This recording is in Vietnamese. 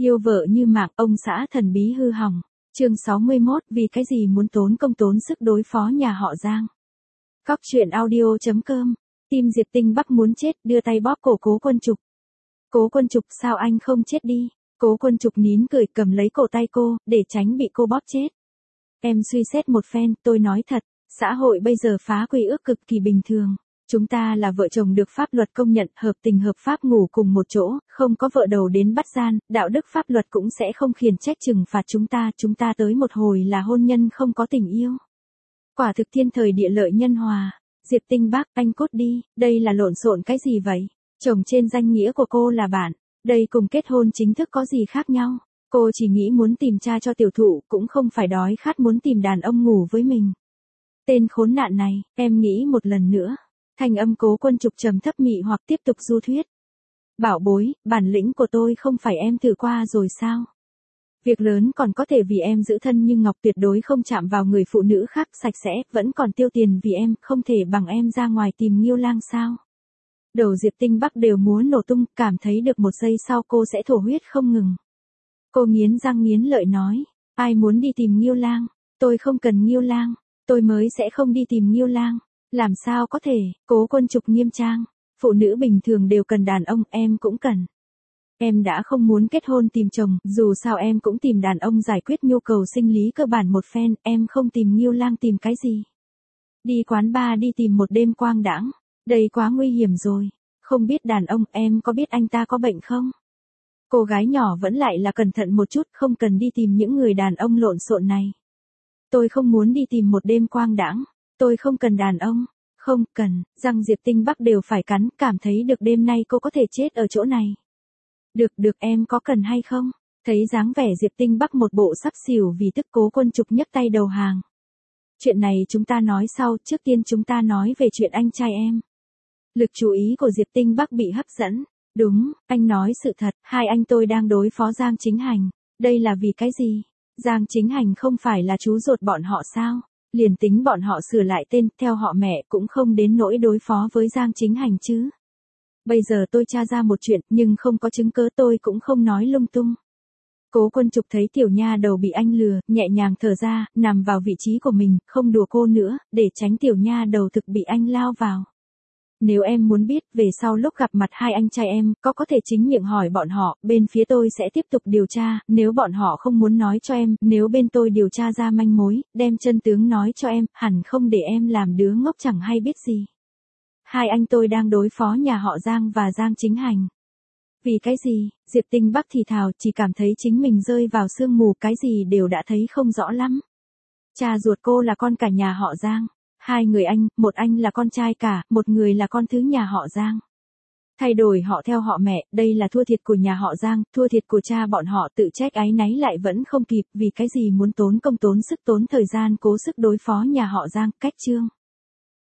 Yêu vợ như mạng, ông xã thần bí hư hỏng. Chương 61, vì cái gì muốn tốn công tốn sức đối phó nhà họ Giang. Cóc truyện audio.com. Tim Diệp Tinh Bắc muốn chết, đưa tay bóp cổ Cố Quân Trục. Cố Quân Trục, sao anh không chết đi? Cố Quân Trục nín cười, cầm lấy cổ tay cô, để tránh bị cô bóp chết. Em suy xét một phen, tôi nói thật, xã hội bây giờ phá quy ước cực kỳ bình thường. Chúng ta là vợ chồng được pháp luật công nhận, hợp tình hợp pháp ngủ cùng một chỗ, không có vợ đầu đến bắt gian, đạo đức pháp luật cũng sẽ không khiển trách trừng phạt chúng ta tới một hồi là hôn nhân không có tình yêu. Quả thực thiên thời địa lợi nhân hòa. Diệp Tinh Bắc, anh cút đi, đây là lộn xộn cái gì vậy? Chồng trên danh nghĩa của cô là bạn, đây cùng kết hôn chính thức có gì khác nhau? Cô chỉ nghĩ muốn tìm cha cho tiểu thụ, cũng không phải đói khát muốn tìm đàn ông ngủ với mình. Tên khốn nạn này, em nghĩ một lần nữa. Thanh âm Cố Quân Trục trầm thấp mị hoặc tiếp tục du thuyết. Bảo bối, bản lĩnh của tôi không phải em thử qua rồi sao? Việc lớn còn có thể vì em giữ thân nhưng ngọc, tuyệt đối không chạm vào người phụ nữ khác, sạch sẽ, vẫn còn tiêu tiền vì em, không thể bằng em ra ngoài tìm Nghiêu Lang sao? Đầu Diệp Tinh Bắc đều muốn nổ tung, cảm thấy được một giây sau cô sẽ thổ huyết không ngừng. Cô nghiến răng nghiến lợi nói, ai muốn đi tìm Nghiêu Lang? Tôi không cần Nghiêu Lang, tôi mới sẽ không đi tìm Nghiêu Lang. Làm sao có thể? Cố Quân Trục nghiêm trang. Phụ nữ bình thường đều cần đàn ông, em cũng cần. Em đã không muốn kết hôn tìm chồng, dù sao em cũng tìm đàn ông giải quyết nhu cầu sinh lý cơ bản một phen, em không tìm Nghiêu Lang tìm cái gì? Đi quán bar đi tìm một đêm quang đãng, đây quá nguy hiểm rồi. Không biết đàn ông, em có biết anh ta có bệnh không? Cô gái nhỏ vẫn lại là cẩn thận một chút, không cần đi tìm những người đàn ông lộn xộn này. Tôi không muốn đi tìm một đêm quang đãng. Tôi không cần đàn ông, không cần, răng Diệp Tinh Bắc đều phải cắn, cảm thấy được đêm nay cô có thể chết ở chỗ này. Được em có cần hay không? Thấy dáng vẻ Diệp Tinh Bắc một bộ sắp xỉu vì tức, Cố Quân Trục nhấc tay đầu hàng. Chuyện này chúng ta nói sau, trước tiên chúng ta nói về chuyện anh trai em. Lực chú ý của Diệp Tinh Bắc bị hấp dẫn. Đúng, anh nói sự thật, hai anh tôi đang đối phó Giang Chính Hành. Đây là vì cái gì? Giang Chính Hành không phải là chú ruột bọn họ sao? Liền tính bọn họ sửa lại tên, theo họ mẹ cũng không đến nỗi đối phó với Giang Chính Hành chứ. Bây giờ tôi tra ra một chuyện, nhưng không có chứng cứ, tôi cũng không nói lung tung. Cố Quân Trục thấy tiểu nha đầu bị anh lừa, nhẹ nhàng thở ra, nằm vào vị trí của mình, không đùa cô nữa, để tránh tiểu nha đầu thực bị anh lao vào. Nếu em muốn biết, về sau lúc gặp mặt hai anh trai em, có thể chính miệng hỏi bọn họ, bên phía tôi sẽ tiếp tục điều tra, nếu bọn họ không muốn nói cho em, nếu bên tôi điều tra ra manh mối, đem chân tướng nói cho em, hẳn không để em làm đứa ngốc chẳng hay biết gì. Hai anh tôi đang đối phó nhà họ Giang và Giang Chính Hành. Vì cái gì? Diệp Tinh Bắc thì thào, chỉ cảm thấy chính mình rơi vào sương mù, cái gì đều đã thấy không rõ lắm. Cha ruột cô là con cả nhà họ Giang. Hai người anh, một anh là con trai cả, một người là con thứ nhà họ Giang. Thay đổi họ theo họ mẹ, đây là thua thiệt của nhà họ Giang, thua thiệt của cha bọn họ, tự trách áy náy lại vẫn không kịp, vì cái gì muốn tốn công tốn sức tốn thời gian cố sức đối phó nhà họ Giang, cách chương.